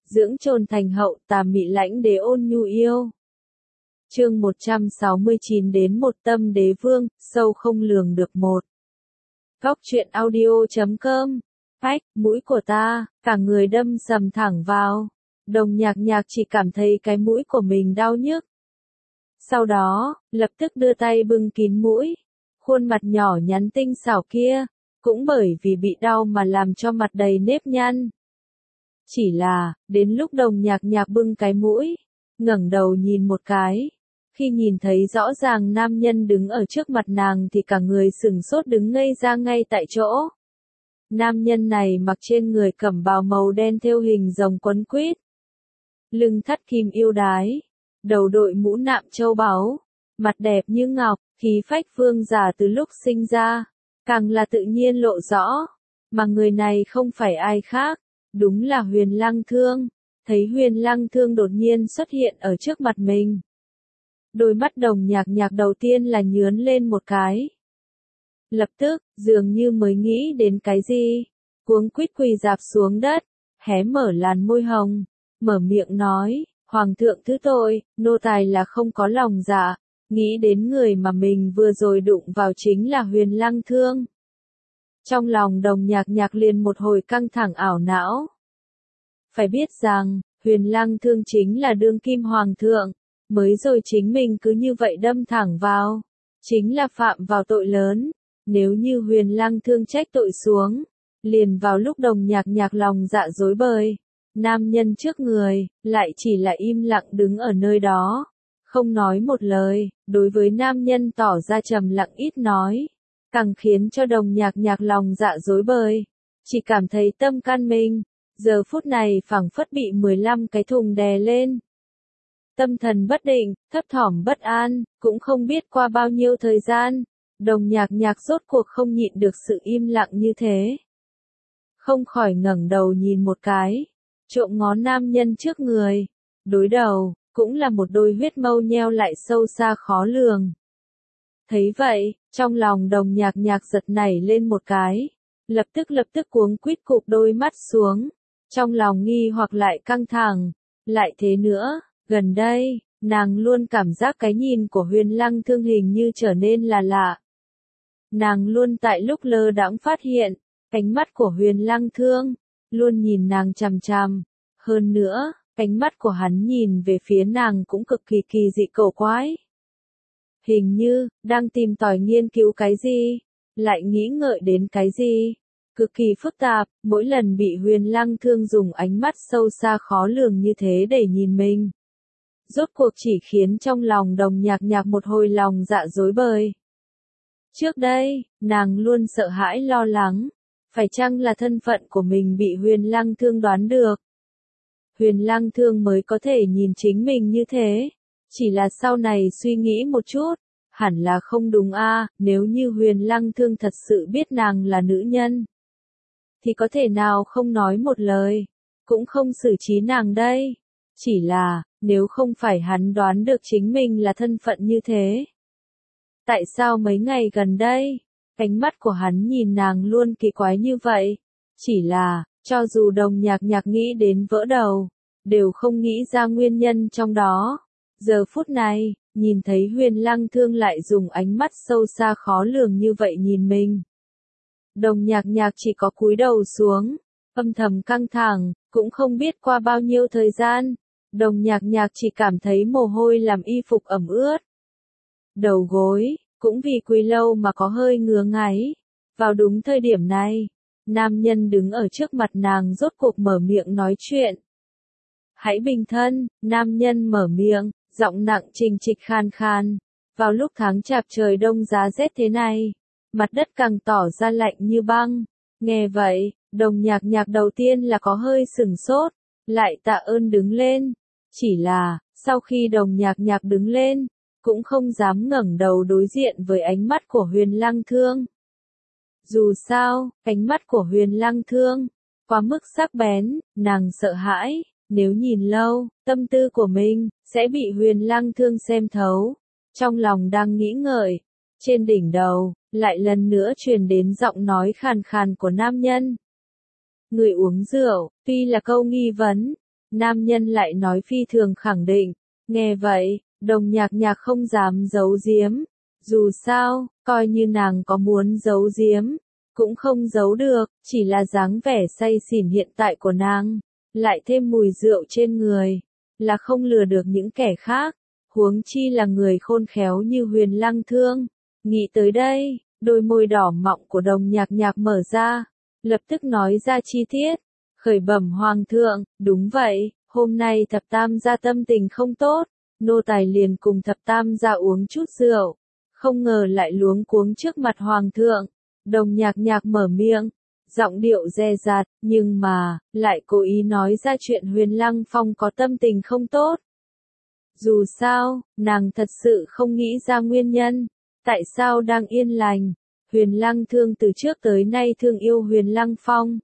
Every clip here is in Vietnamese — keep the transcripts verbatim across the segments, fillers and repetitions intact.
dưỡng trồn thành hậu, tà mị lãnh đế ôn nhu yêu. Chương một trăm sáu mươi chín đến một tâm đế vương, sâu không lường được một. Góc truyện audio chấm com. Ách, mũi của ta, cả người đâm sầm thẳng vào. Đồng nhạc nhạc chỉ cảm thấy cái mũi của mình đau nhức. Sau đó, lập tức đưa tay bưng kín mũi. Khuôn mặt nhỏ nhắn tinh xảo kia, cũng bởi vì bị đau mà làm cho mặt đầy nếp nhăn. Chỉ là, đến lúc đồng nhạc nhạc bưng cái mũi, ngẩng đầu nhìn một cái. Khi nhìn thấy rõ ràng nam nhân đứng ở trước mặt nàng thì cả người sừng sốt đứng ngây ra ngay tại chỗ. Nam nhân này mặc trên người cẩm bào màu đen thêu hình rồng quấn quýt. Lưng thắt kim yêu đái, đầu đội mũ nạm châu báu, mặt đẹp như ngọc, khí phách vương giả từ lúc sinh ra, càng là tự nhiên lộ rõ. Mà người này không phải ai khác, đúng là Huyền Lăng Thương. Thấy Huyền Lăng Thương đột nhiên xuất hiện ở trước mặt mình. Đôi mắt đồng nhạc nhạc đầu tiên là nhướn lên một cái. Lập tức, dường như mới nghĩ đến cái gì, cuống quýt quỳ rạp xuống đất, hé mở làn môi hồng, mở miệng nói, Hoàng thượng thứ tội, nô tài là không có lòng dạ, nghĩ đến người mà mình vừa rồi đụng vào chính là Huyền Lăng Thương. Trong lòng đồng nhạc nhạc liền một hồi căng thẳng ảo não. Phải biết rằng, Huyền Lăng Thương chính là đương kim hoàng thượng, mới rồi chính mình cứ như vậy đâm thẳng vào, chính là phạm vào tội lớn. Nếu như Huyền Lăng Thương trách tội xuống, liền vào lúc đồng nhạc nhạc lòng dạ rối bời, nam nhân trước người, lại chỉ là im lặng đứng ở nơi đó, không nói một lời, đối với nam nhân tỏ ra trầm lặng ít nói, càng khiến cho đồng nhạc nhạc lòng dạ rối bời, chỉ cảm thấy tâm can mình, giờ phút này phảng phất bị mười lăm cái thùng đè lên. Tâm thần bất định, thấp thỏm bất an, cũng không biết qua bao nhiêu thời gian. Đồng nhạc nhạc rốt cuộc không nhịn được sự im lặng như thế. Không khỏi ngẩng đầu nhìn một cái, trộm ngó nam nhân trước người, đối đầu, cũng là một đôi huyết mâu nheo lại sâu xa khó lường. Thấy vậy, trong lòng đồng nhạc nhạc giật nảy lên một cái, lập tức lập tức cuống quýt cụp đôi mắt xuống, trong lòng nghi hoặc lại căng thẳng, lại thế nữa, gần đây, nàng luôn cảm giác cái nhìn của Huyền Lăng Thương hình như trở nên là lạ. Nàng luôn tại lúc lơ đãng phát hiện, ánh mắt của Huyền Lăng Thương, luôn nhìn nàng chằm chằm. Hơn nữa, ánh mắt của hắn nhìn về phía nàng cũng cực kỳ kỳ dị cổ quái. Hình như, đang tìm tòi nghiên cứu cái gì, lại nghĩ ngợi đến cái gì. Cực kỳ phức tạp, mỗi lần bị Huyền Lăng Thương dùng ánh mắt sâu xa khó lường như thế để nhìn mình. Rốt cuộc chỉ khiến trong lòng đồng nhạc nhạc một hồi lòng dạ rối bời. Trước đây, nàng luôn sợ hãi lo lắng, phải chăng là thân phận của mình bị Huyền Lăng Thương đoán được. Huyền Lăng Thương mới có thể nhìn chính mình như thế, chỉ là sau này suy nghĩ một chút, hẳn là không đúng a, nếu như Huyền Lăng Thương thật sự biết nàng là nữ nhân, thì có thể nào không nói một lời, cũng không xử trí nàng đây, chỉ là, nếu không phải hắn đoán được chính mình là thân phận như thế. Tại sao mấy ngày gần đây, ánh mắt của hắn nhìn nàng luôn kỳ quái như vậy? Chỉ là, cho dù đồng nhạc nhạc nghĩ đến vỡ đầu, đều không nghĩ ra nguyên nhân trong đó. Giờ phút này, nhìn thấy Huyền Lăng Thương lại dùng ánh mắt sâu xa khó lường như vậy nhìn mình. Đồng nhạc nhạc chỉ có cúi đầu xuống, âm thầm căng thẳng, cũng không biết qua bao nhiêu thời gian. Đồng nhạc nhạc chỉ cảm thấy mồ hôi làm y phục ẩm ướt. Đầu gối, cũng vì quỳ lâu mà có hơi ngứa ngáy. Vào đúng thời điểm này, nam nhân đứng ở trước mặt nàng rốt cuộc mở miệng nói chuyện. Hãy bình thân, nam nhân mở miệng, giọng nặng trình trịch khan khan. Vào lúc tháng chạp trời đông giá rét thế này, mặt đất càng tỏ ra lạnh như băng. Nghe vậy, đồng nhạc nhạc đầu tiên là có hơi sửng sốt, lại tạ ơn đứng lên. Chỉ là, sau khi đồng nhạc nhạc đứng lên, cũng không dám ngẩng đầu đối diện với ánh mắt của Huyền Lăng Thương. Dù sao, ánh mắt của Huyền Lăng Thương, quá mức sắc bén, nàng sợ hãi, nếu nhìn lâu, tâm tư của mình, sẽ bị Huyền Lăng Thương xem thấu. Trong lòng đang nghĩ ngợi, trên đỉnh đầu, lại lần nữa truyền đến giọng nói khàn khàn của nam nhân. Người uống rượu, tuy là câu nghi vấn, nam nhân lại nói phi thường khẳng định. Nghe vậy, Đồng Nhạc Nhạc không dám giấu giếm. Dù sao, coi như nàng có muốn giấu giếm, cũng không giấu được, chỉ là dáng vẻ say xỉn hiện tại của nàng, lại thêm mùi rượu trên người, là không lừa được những kẻ khác, huống chi là người khôn khéo như Huyền Lăng Thương. Nghĩ tới đây, đôi môi đỏ mọng của Đồng Nhạc Nhạc mở ra, lập tức nói ra chi tiết, khởi bẩm hoàng thượng, đúng vậy, hôm nay thập tam gia tâm tình không tốt, nô tài liền cùng thập tam gia uống chút rượu, không ngờ lại luống cuống trước mặt hoàng thượng. Đồng Nhạc Nhạc mở miệng, giọng điệu dè dặt, nhưng mà, lại cố ý nói ra chuyện Huyền Lăng Phong có tâm tình không tốt. Dù sao, nàng thật sự không nghĩ ra nguyên nhân, tại sao đang yên lành, Huyền Lăng Thương từ trước tới nay thương yêu Huyền Lăng Phong,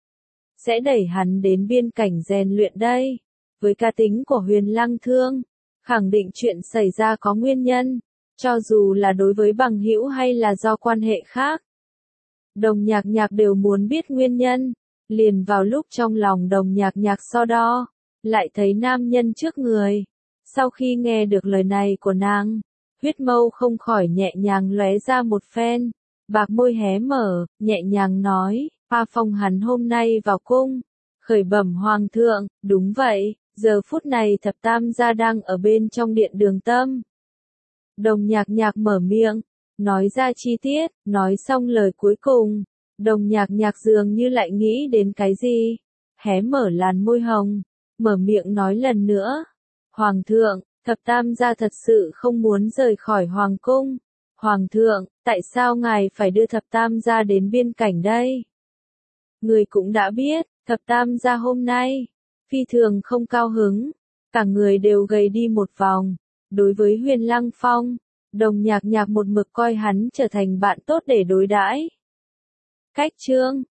sẽ đẩy hắn đến biên cảnh rèn luyện đây. Với cá tính của Huyền Lăng Thương, khẳng định chuyện xảy ra có nguyên nhân, cho dù là đối với bằng hữu hay là do quan hệ khác. Đồng Nhạc Nhạc đều muốn biết nguyên nhân, liền vào lúc trong lòng Đồng Nhạc Nhạc so đo, lại thấy nam nhân trước người. Sau khi nghe được lời này của nàng, huyết mâu không khỏi nhẹ nhàng lóe ra một phen, bạc môi hé mở, nhẹ nhàng nói, "Pa Phong hắn hôm nay vào cung." Khởi bẩm hoàng thượng, đúng vậy, giờ phút này thập tam gia đang ở bên trong điện Đường Tâm. Đồng Nhạc Nhạc mở miệng, nói ra chi tiết, nói xong lời cuối cùng, Đồng Nhạc Nhạc dường như lại nghĩ đến cái gì, hé mở làn môi hồng, mở miệng nói lần nữa, "Hoàng thượng, thập tam gia thật sự không muốn rời khỏi hoàng cung. Hoàng thượng, tại sao ngài phải đưa thập tam gia đến biên cảnh đây? Người cũng đã biết, thập tam gia hôm nay, phi thường không cao hứng, cả người đều gầy đi một vòng. Đối với Huyền Lăng Phong, Đồng Nhạc Nhạc một mực coi hắn trở thành bạn tốt để đối đãi." Cách chương